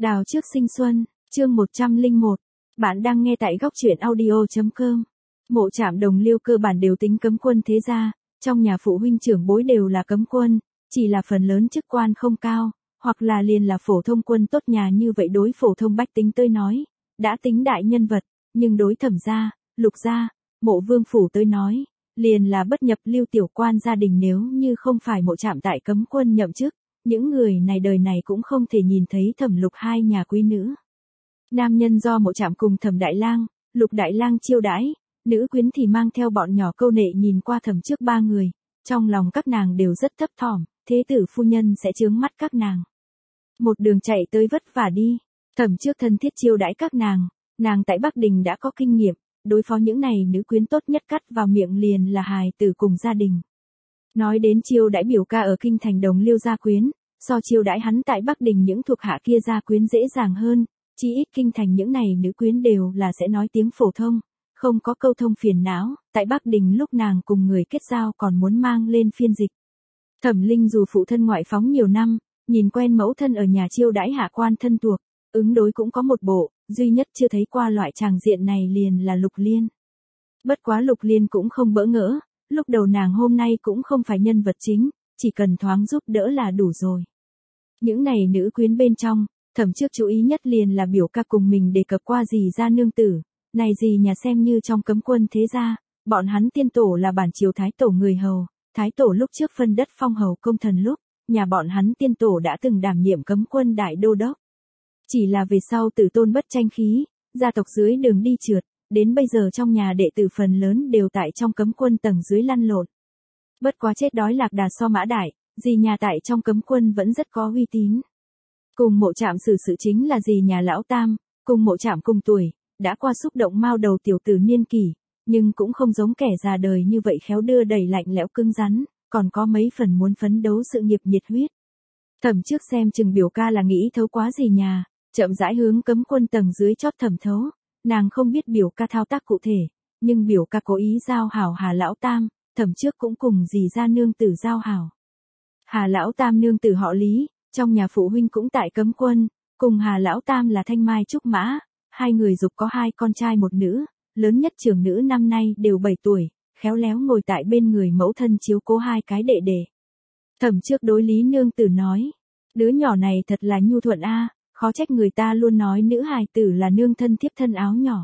Đào trước sinh xuân, chương 101. Bạn đang nghe tại góc truyện audio.com. Mộ Trạm Đồng Liêu cơ bản đều tính cấm quân thế gia, trong nhà phụ huynh trưởng bối đều là cấm quân, chỉ là phần lớn chức quan không cao, hoặc là liền là phổ thông quân tốt nhà như vậy đối phổ thông bách tính tới nói, đã tính đại nhân vật, nhưng đối Thẩm gia, Lục gia, Mộ Vương phủ tới nói, liền là bất nhập lưu tiểu quan gia đình nếu như không phải Mộ Trạm tại cấm quân nhậm chức. Những người này đời này cũng không thể nhìn thấy Thẩm Lục hai nhà quý nữ. Nam nhân do Mộ Trạm cùng Thẩm Đại Lang, Lục Đại Lang chiêu đãi, nữ quyến thì mang theo bọn nhỏ câu nệ nhìn qua Thẩm trước ba người, trong lòng các nàng đều rất thấp thỏm, thế tử phu nhân sẽ chướng mắt các nàng. Một đường chạy tới vất vả đi, Thẩm trước thân thiết chiêu đãi các nàng tại Bắc Đình đã có kinh nghiệm, đối phó những này nữ quyến tốt nhất cắt vào miệng liền là hài tử cùng gia đình. Nói đến chiêu đãi biểu ca ở kinh thành Đồng Liêu gia quyến, so chiêu đãi hắn tại Bắc Đình những thuộc hạ kia gia quyến dễ dàng hơn, chỉ ít kinh thành những này nữ quyến đều là sẽ nói tiếng phổ thông, không có câu thông phiền não, tại Bắc Đình lúc nàng cùng người kết giao còn muốn mang lên phiên dịch. Thẩm Linh dù phụ thân ngoại phóng nhiều năm, nhìn quen mẫu thân ở nhà chiêu đãi hạ quan thân thuộc, ứng đối cũng có một bộ, duy nhất chưa thấy qua loại tràng diện này liền là Lục Liên. Bất quá Lục Liên cũng không bỡ ngỡ. Lúc đầu nàng hôm nay cũng không phải nhân vật chính, chỉ cần thoáng giúp đỡ là đủ rồi. Những này nữ quyến bên trong, Thẩm trước chú ý nhất liền là biểu ca cùng mình đề cập qua dì gia nương tử, này dì nhà xem như trong cấm quân thế gia, bọn hắn tiên tổ là bản triều thái tổ người hầu, thái tổ lúc trước phân đất phong hầu công thần lúc, nhà bọn hắn tiên tổ đã từng đảm nhiệm cấm quân đại đô đốc. Chỉ là về sau tử tôn bất tranh khí, gia tộc dưới đường đi trượt. Đến bây giờ trong nhà đệ tử phần lớn đều tại trong cấm quân tầng dưới lăn lộn. Bất quá chết đói lạc đà so mã đại, dì nhà tại trong cấm quân vẫn rất có uy tín. Cùng Mộ Trạm xử sự chính là dì nhà lão tam, cùng Mộ Trạm cùng tuổi, đã qua xúc động mao đầu tiểu tử niên kỷ, nhưng cũng không giống kẻ già đời như vậy khéo đưa đẩy lạnh lẽo cứng rắn, còn có mấy phần muốn phấn đấu sự nghiệp nhiệt huyết. Thẩm trước xem chừng biểu ca là nghĩ thấu quá dì nhà, chậm rãi hướng cấm quân tầng dưới chót thẩm thấu. Nàng không biết biểu ca thao tác cụ thể, nhưng biểu ca cố ý giao hảo Hà Lão Tam, Thẩm trước cũng cùng dì gia nương tử giao hảo. Hà Lão Tam nương tử họ Lý, trong nhà phụ huynh cũng tại cấm quân, cùng Hà Lão Tam là thanh mai trúc mã, hai người dục có hai con trai một nữ, lớn nhất trưởng nữ năm nay đều 7 tuổi, khéo léo ngồi tại bên người mẫu thân chiếu cố hai cái đệ đệ. Thẩm trước đối Lý nương tử nói, đứa nhỏ này thật là nhu thuận a. Khó trách người ta luôn nói nữ hài tử là nương thân thiếp thân áo nhỏ.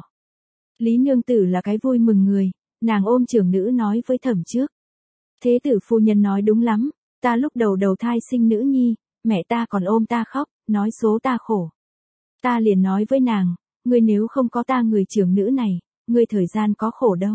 Lý nương tử là cái vui mừng người, nàng ôm trưởng nữ nói với Thẩm trước. Thế tử phu nhân nói đúng lắm, ta lúc đầu thai sinh nữ nhi, mẹ ta còn ôm ta khóc, nói số ta khổ. Ta liền nói với nàng, ngươi nếu không có ta người trưởng nữ này, ngươi thời gian có khổ đâu.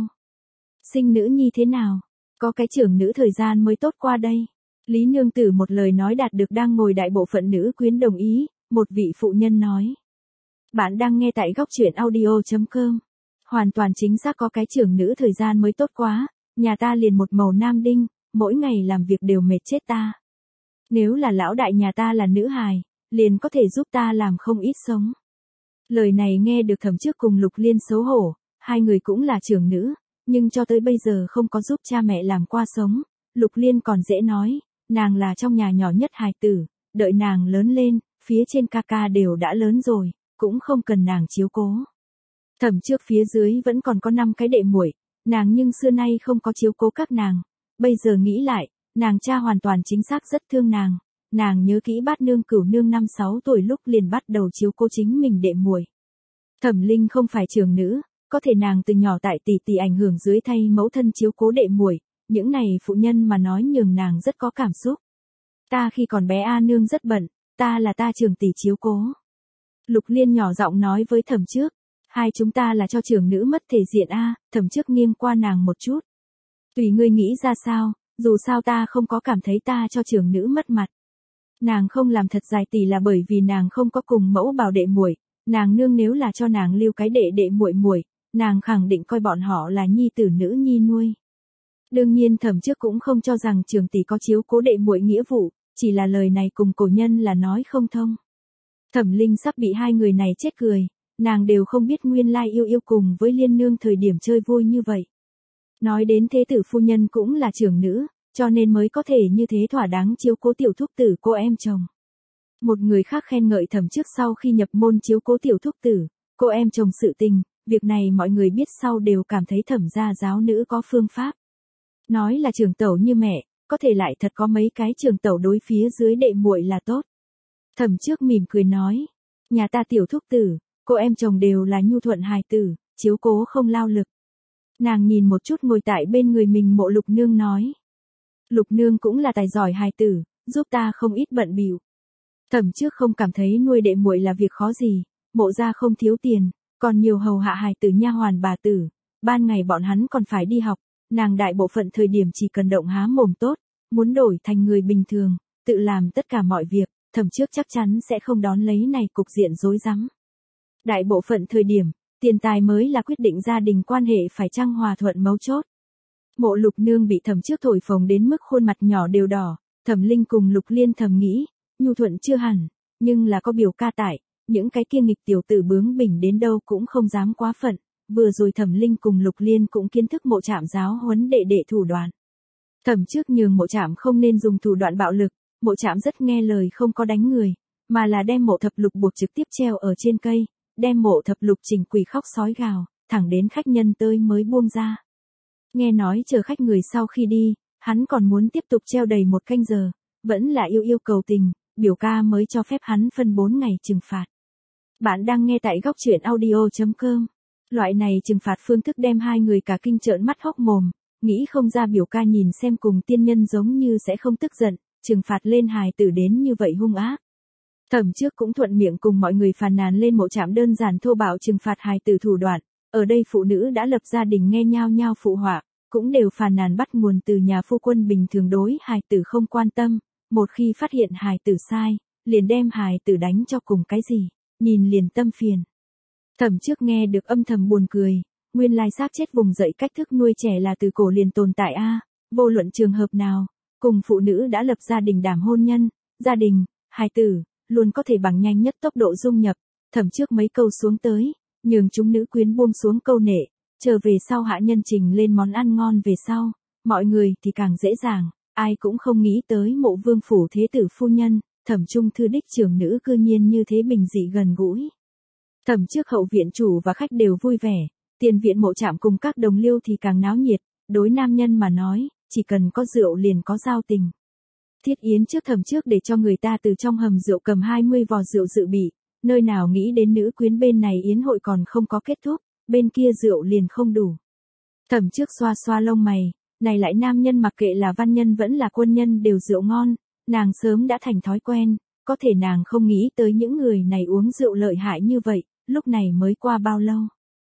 Sinh nữ nhi thế nào, có cái trưởng nữ thời gian mới tốt qua đây. Lý nương tử một lời nói đạt được đang ngồi đại bộ phận nữ quyến đồng ý. Một vị phụ nhân nói. Bạn đang nghe tại góc truyện audio.com. Hoàn toàn chính xác có cái trưởng nữ thời gian mới tốt quá, nhà ta liền một màu nam đinh, mỗi ngày làm việc đều mệt chết ta. Nếu là lão đại nhà ta là nữ hài, liền có thể giúp ta làm không ít sống. Lời này nghe được Thẩm trước cùng Lục Liên xấu hổ, hai người cũng là trưởng nữ, nhưng cho tới bây giờ không có giúp cha mẹ làm qua sống. Lục Liên còn dễ nói, nàng là trong nhà nhỏ nhất hài tử, đợi nàng lớn lên. Phía trên ca ca đều đã lớn rồi, cũng không cần nàng chiếu cố. Thẩm trước phía dưới vẫn còn có 5 cái đệ muội, nàng nhưng xưa nay không có chiếu cố các nàng. Bây giờ nghĩ lại, nàng cha hoàn toàn chính xác rất thương nàng nhớ kỹ Bát nương Cửu nương 5-6 tuổi lúc liền bắt đầu chiếu cố chính mình đệ muội. Thẩm Linh không phải trưởng nữ, có thể nàng từ nhỏ tại tỷ ảnh hưởng dưới thay mẫu thân chiếu cố đệ muội, những này phụ nhân mà nói nhường nàng rất có cảm xúc. Ta khi còn bé A nương rất bận. Ta là ta trưởng tỷ chiếu cố. Lục Liên nhỏ giọng nói với Thẩm trước. Hai chúng ta là cho trưởng nữ mất thể diện a. Thẩm trước nghiêng qua nàng một chút. Tùy ngươi nghĩ ra sao, dù sao ta không có cảm thấy ta cho trưởng nữ mất mặt. Nàng không làm thật dài tỷ là bởi vì nàng không có cùng mẫu bảo đệ muội. Nàng nương nếu là cho nàng lưu cái đệ muội muội, nàng khẳng định coi bọn họ là nhi tử nữ nhi nuôi. Đương nhiên Thẩm trước cũng không cho rằng trưởng tỷ có chiếu cố đệ muội nghĩa vụ. Chỉ là lời này cùng cổ nhân là nói không thông. Thẩm Linh sắp bị hai người này chết cười, nàng đều không biết nguyên lai yêu cùng với Liên nương thời điểm chơi vui như vậy. Nói đến thế tử phu nhân cũng là trưởng nữ, cho nên mới có thể như thế thỏa đáng chiếu cố tiểu thúc tử cô em chồng. Một người khác khen ngợi Thẩm Trước sau khi nhập môn chiếu cố tiểu thúc tử, cô em chồng sự tình, việc này mọi người biết sau đều cảm thấy Thẩm gia giáo nữ có phương pháp. Nói là trưởng tẩu như mẹ, có thể lại thật có mấy cái trưởng tẩu đối phía dưới đệ muội là tốt. Thẩm Trước mỉm cười nói, nhà ta tiểu thúc tử, cô em chồng đều là nhu thuận hài tử, chiếu cố không lao lực. Nàng nhìn một chút ngồi tại bên người mình Mộ Lục Nương nói. Lục Nương cũng là tài giỏi hài tử, giúp ta không ít bận bịu. Thẩm Trước không cảm thấy nuôi đệ muội là việc khó gì, Mộ gia không thiếu tiền, còn nhiều hầu hạ hài tử nha hoàn bà tử, ban ngày bọn hắn còn phải đi học, nàng đại bộ phận thời điểm chỉ cần động há mồm tốt, muốn đổi thành người bình thường, tự làm tất cả mọi việc, Thẩm Trước chắc chắn sẽ không đón lấy này cục diện rối rắm. Đại bộ phận thời điểm, tiền tài mới là quyết định gia đình quan hệ phải chăng hòa thuận mấu chốt. Mộ Lục Nương bị Thẩm Trước thổi phồng đến mức khuôn mặt nhỏ đều đỏ, Thẩm Linh cùng Lục Liên thầm nghĩ, nhu thuận chưa hẳn, nhưng là có biểu ca tại, những cái kia nghịch tiểu tử bướng bỉnh đến đâu cũng không dám quá phận, vừa rồi Thẩm Linh cùng Lục Liên cũng kiến thức Mộ Trạm giáo huấn đệ đệ thủ đoạn. Thẩm Trước nhường Mộ Trạm không nên dùng thủ đoạn bạo lực, Mộ Trạm rất nghe lời không có đánh người, mà là đem Mộ Thập Lục buộc trực tiếp treo ở trên cây, đem Mộ Thập Lục chỉnh quỷ khóc sói gào, thẳng đến khách nhân tới mới buông ra. Nghe nói chờ khách người sau khi đi, hắn còn muốn tiếp tục treo đầy 1 canh giờ, vẫn là yêu cầu tình, biểu ca mới cho phép hắn phân 4 ngày trừng phạt. Bạn đang nghe tại góc truyện audio.com. Loại này trừng phạt phương thức đem hai người cả kinh trợn mắt hốc mồm, nghĩ không ra biểu ca nhìn xem cùng tiên nhân giống như sẽ không tức giận, trừng phạt lên hài tử đến như vậy hung ác. Thẩm Trước cũng thuận miệng cùng mọi người phàn nàn lên Mộ Trạm đơn giản thô bạo trừng phạt hài tử thủ đoạn, ở đây phụ nữ đã lập gia đình nghe nhao nhao phụ họa, cũng đều phàn nàn bắt nguồn từ nhà phu quân bình thường đối hài tử không quan tâm, một khi phát hiện hài tử sai, liền đem hài tử đánh cho cùng cái gì, nhìn liền tâm phiền. Thẩm Trước nghe được âm thầm buồn cười, nguyên lai xác chết vùng dậy cách thức nuôi trẻ là từ cổ liền tồn tại a, vô luận trường hợp nào, cùng phụ nữ đã lập gia đình đảm hôn nhân, gia đình, hài tử, luôn có thể bằng nhanh nhất tốc độ dung nhập. Thẩm Trước mấy câu xuống tới, nhường chúng nữ quyến buông xuống câu nệ, trở về sau hạ nhân trình lên món ăn ngon về sau, mọi người thì càng dễ dàng, ai cũng không nghĩ tới Mộ vương phủ thế tử phu nhân, Thẩm Trung thư đích trưởng nữ cư nhiên như thế bình dị gần gũi. Thẩm Trước hậu viện chủ và khách đều vui vẻ, tiền viện Mộ Trạm cùng các đồng liêu thì càng náo nhiệt, đối nam nhân mà nói, chỉ cần có rượu liền có giao tình. Thiết yến trước Thẩm Trước để cho người ta từ trong hầm rượu cầm 20 vò rượu dự bị, nơi nào nghĩ đến nữ quyến bên này yến hội còn không có kết thúc, bên kia rượu liền không đủ. Thẩm Trước xoa xoa lông mày, này lại nam nhân mặc kệ là văn nhân vẫn là quân nhân đều rượu ngon, nàng sớm đã thành thói quen, có thể nàng không nghĩ tới những người này uống rượu lợi hại như vậy, lúc này mới qua bao lâu.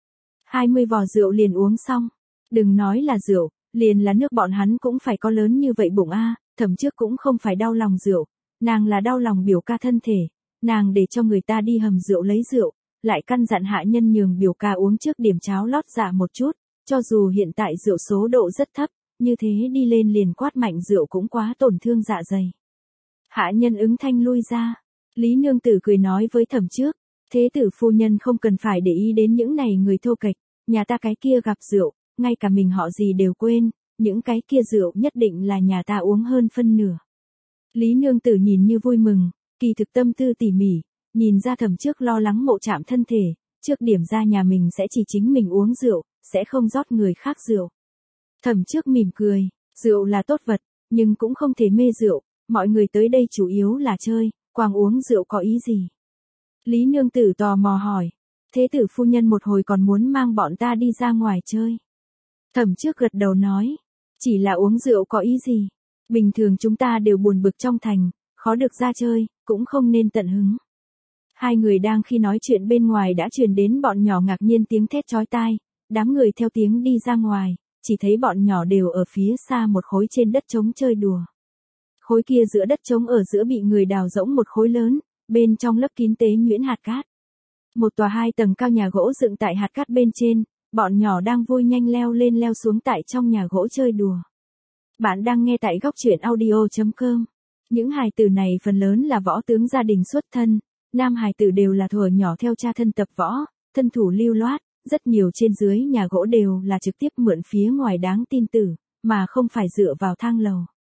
20 vò rượu liền uống xong, đừng nói là rượu, liền là nước bọn hắn cũng phải có lớn như vậy bụng a. Thẩm Trước cũng không phải đau lòng rượu, nàng là đau lòng biểu ca thân thể, nàng để cho người ta đi hầm rượu lấy rượu, lại căn dặn hạ nhân nhường biểu ca uống trước điểm cháo lót dạ một chút, cho dù hiện tại rượu số độ rất thấp, như thế đi lên liền quát mạnh rượu cũng quá tổn thương dạ dày. Hạ nhân ứng thanh lui ra, Lý Nương Tử cười nói với Thẩm Trước, thế tử phu nhân không cần phải để ý đến những này người thô kệch, nhà ta cái kia gặp rượu, ngay cả mình họ gì đều quên, những cái kia rượu nhất định là nhà ta uống hơn phân nửa. Lý Nương Tử nhìn như vui mừng, kỳ thực tâm tư tỉ mỉ, nhìn ra Thẩm Trước lo lắng Mộ Trạm thân thể, trước điểm ra nhà mình sẽ chỉ chính mình uống rượu, sẽ không rót người khác rượu. Thẩm Trước mỉm cười, rượu là tốt vật, nhưng cũng không thể mê rượu, mọi người tới đây chủ yếu là chơi, quang uống rượu có ý gì. Lý Nương Tử tò mò hỏi, thế tử phu nhân một hồi còn muốn mang bọn ta đi ra ngoài chơi. Thẩm Trước gật đầu nói, chỉ là uống rượu có ý gì, bình thường chúng ta đều buồn bực trong thành, khó được ra chơi, cũng không nên tận hứng. Hai người đang khi nói chuyện bên ngoài đã truyền đến bọn nhỏ ngạc nhiên tiếng thét chói tai, đám người theo tiếng đi ra ngoài, chỉ thấy bọn nhỏ đều ở phía xa một khối trên đất trống chơi đùa. Khối kia giữa đất trống ở giữa bị người đào rỗng một khối lớn, bên trong lấp kín tế nhuyễn hạt cát. Một tòa 2 tầng cao nhà gỗ dựng tại hạt cát bên trên, bọn nhỏ đang vui nhanh leo lên leo xuống tại trong nhà gỗ chơi đùa. Bạn đang nghe tại góc truyện audio.com. Những hài tử này phần lớn là võ tướng gia đình xuất thân, nam hài tử đều là thuở nhỏ theo cha thân tập võ, thân thủ lưu loát, rất nhiều trên dưới nhà gỗ đều là trực tiếp mượn phía ngoài đáng tin tử, mà không phải dựa vào thang lầu.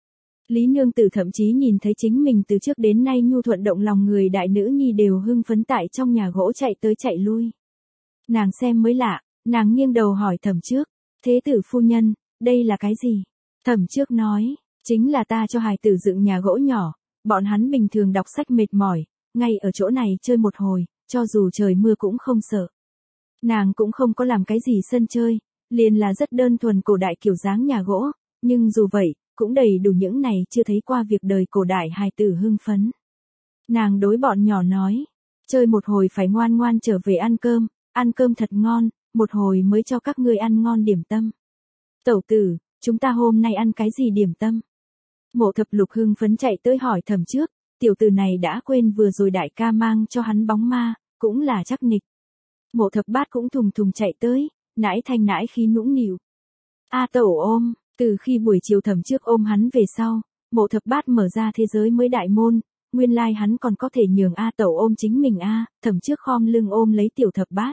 Lý nương tử thậm chí nhìn thấy chính mình từ trước đến nay nhu thuận động lòng người đại nữ nhi đều hưng phấn tại trong nhà gỗ chạy tới chạy lui. Nàng xem mới lạ, nàng nghiêng đầu hỏi Thẩm Trước, thế tử phu nhân, đây là cái gì? Thẩm Trước nói, chính là ta cho hài tử dựng nhà gỗ nhỏ, bọn hắn bình thường đọc sách mệt mỏi, ngay ở chỗ này chơi một hồi, cho dù trời mưa cũng không sợ. Nàng cũng không có làm cái gì sân chơi, liền là rất đơn thuần cổ đại kiểu dáng nhà gỗ, nhưng dù vậy, cũng đầy đủ những này chưa thấy qua việc đời cổ đại hài tử hưng phấn. Nàng đối bọn nhỏ nói, chơi một hồi phải ngoan ngoan trở về ăn cơm thật ngon, một hồi mới cho các ngươi ăn ngon điểm tâm. Tẩu tử, chúng ta hôm nay ăn cái gì điểm tâm? Mộ Thập Lục hưng phấn chạy tới hỏi Thẩm Trước, tiểu tử này đã quên vừa rồi đại ca mang cho hắn bóng ma, cũng là chắc nịch. Mộ Thập Bát cũng thùng thùng chạy tới, nãi thanh nãi khí nũng nịu. A tẩu ôm, từ khi buổi chiều Thẩm Trước ôm hắn về sau, Mộ Thập Bát mở ra thế giới mới đại môn, nguyên lai hắn còn có thể nhường A tẩu ôm chính mình a. Thẩm Trước khom lưng ôm lấy tiểu Thập Bát.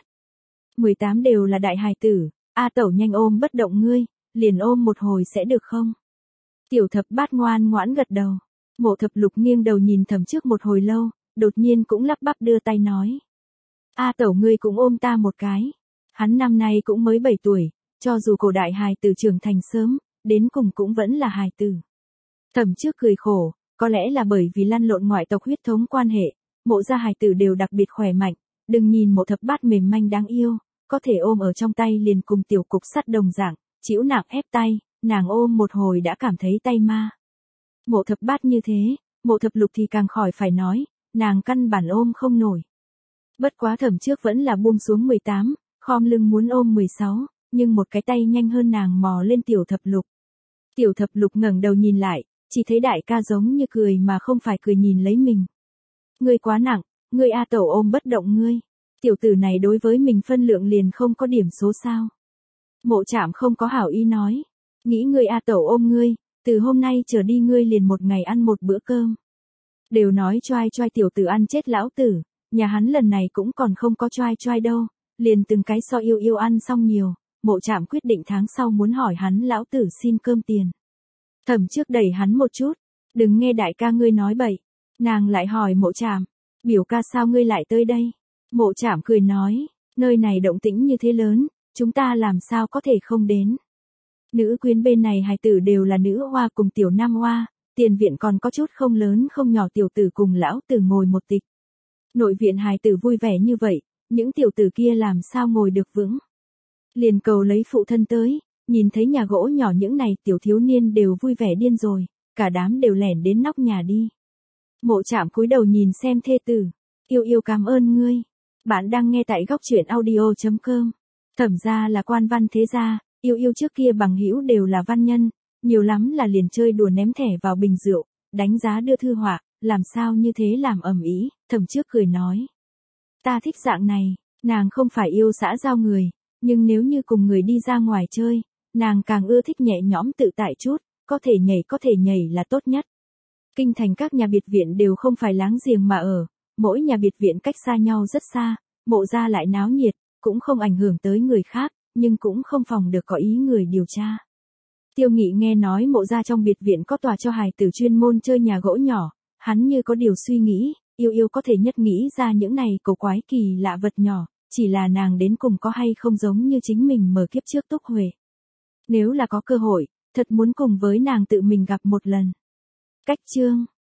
18 đều là đại hài tử, A tẩu nhanh ôm bất động ngươi, liền ôm một hồi sẽ được không? Tiểu Thập Bát ngoan ngoãn gật đầu. Mộ Thập Lục nghiêng đầu nhìn Thẩm Trước một hồi lâu, đột nhiên cũng lắp bắp đưa tay nói. A tẩu ngươi cũng ôm ta một cái. Hắn năm nay cũng mới 7 tuổi, cho dù cổ đại hài tử trưởng thành sớm, đến cùng cũng vẫn là hài tử. Thẩm Trước cười khổ, có lẽ là bởi vì lăn lộn ngoại tộc huyết thống quan hệ, mộ gia hài tử đều đặc biệt khỏe mạnh, đừng nhìn Mộ Thập Bát mềm manh đáng yêu, có thể ôm ở trong tay liền cùng tiểu cục sắt đồng dạng, chịu nặng ép tay, nàng ôm một hồi đã cảm thấy tay ma. Mộ Thập Bát như thế, Mộ Thập Lục thì càng khỏi phải nói, nàng căn bản ôm không nổi. Bất quá Thẩm Trước vẫn là buông xuống 18, khom lưng muốn ôm 16, nhưng một cái tay nhanh hơn nàng mò lên tiểu Thập Lục. Tiểu Thập Lục ngẩng đầu nhìn lại, chỉ thấy đại ca giống như cười mà không phải cười nhìn lấy mình. Ngươi quá nặng, ngươi A tẩu ôm bất động ngươi. Tiểu tử này đối với mình phân lượng liền không có điểm số sao. Mộ Trạm không có hảo ý nói. Nghĩ ngươi A tẩu ôm ngươi, từ hôm nay trở đi ngươi liền một ngày ăn một bữa cơm. Đều nói choai choai tiểu tử ăn chết lão tử, nhà hắn lần này cũng còn không có choai choai đâu, liền từng cái so yêu yêu ăn xong nhiều, Mộ Trạm quyết định tháng sau muốn hỏi hắn lão tử xin cơm tiền. Thẩm Trước đẩy hắn một chút, đừng nghe đại ca ngươi nói bậy. Nàng lại hỏi Mộ Trạm, biểu ca sao ngươi lại tới đây? Mộ Trạm cười nói, nơi này động tĩnh như thế lớn, chúng ta làm sao có thể không đến. Nữ quyến bên này hài tử đều là nữ hoa cùng tiểu nam hoa, tiền viện còn có chút không lớn không nhỏ tiểu tử cùng lão tử ngồi một tịch. Nội viện hài tử vui vẻ như vậy, những tiểu tử kia làm sao ngồi được vững. Liền cầu lấy phụ thân tới, nhìn thấy nhà gỗ nhỏ những này tiểu thiếu niên đều vui vẻ điên rồi, cả đám đều lẻn đến nóc nhà đi. Mộ Trạm cúi đầu nhìn xem thê tử, yêu yêu cảm ơn ngươi. Bạn đang nghe tại góc truyện audio.com. Thẩm gia là quan văn thế gia, yêu yêu trước kia bằng hữu đều là văn nhân, nhiều lắm là liền chơi đùa ném thẻ vào bình rượu, đánh giá đưa thư họa, làm sao như thế làm ầm ĩ. Thẩm Trước cười nói, ta thích dạng này, nàng không phải yêu xã giao người, nhưng nếu như cùng người đi ra ngoài chơi, nàng càng ưa thích nhẹ nhõm tự tại chút, có thể nhảy là tốt nhất. Kinh thành các nhà biệt viện đều không phải láng giềng mà ở, mỗi nhà biệt viện cách xa nhau rất xa, Mộ gia lại náo nhiệt, cũng không ảnh hưởng tới người khác, nhưng cũng không phòng được có ý người điều tra. Tiêu Nghị nghe nói Mộ gia trong biệt viện có tòa cho hài tử chuyên môn chơi nhà gỗ nhỏ, hắn như có điều suy nghĩ, yêu yêu có thể nhất nghĩ ra những này cổ quái kỳ lạ vật nhỏ, chỉ là nàng đến cùng có hay không giống như chính mình mở kiếp trước Túc Huệ. Nếu là có cơ hội, thật muốn cùng với nàng tự mình gặp một lần. Cách chương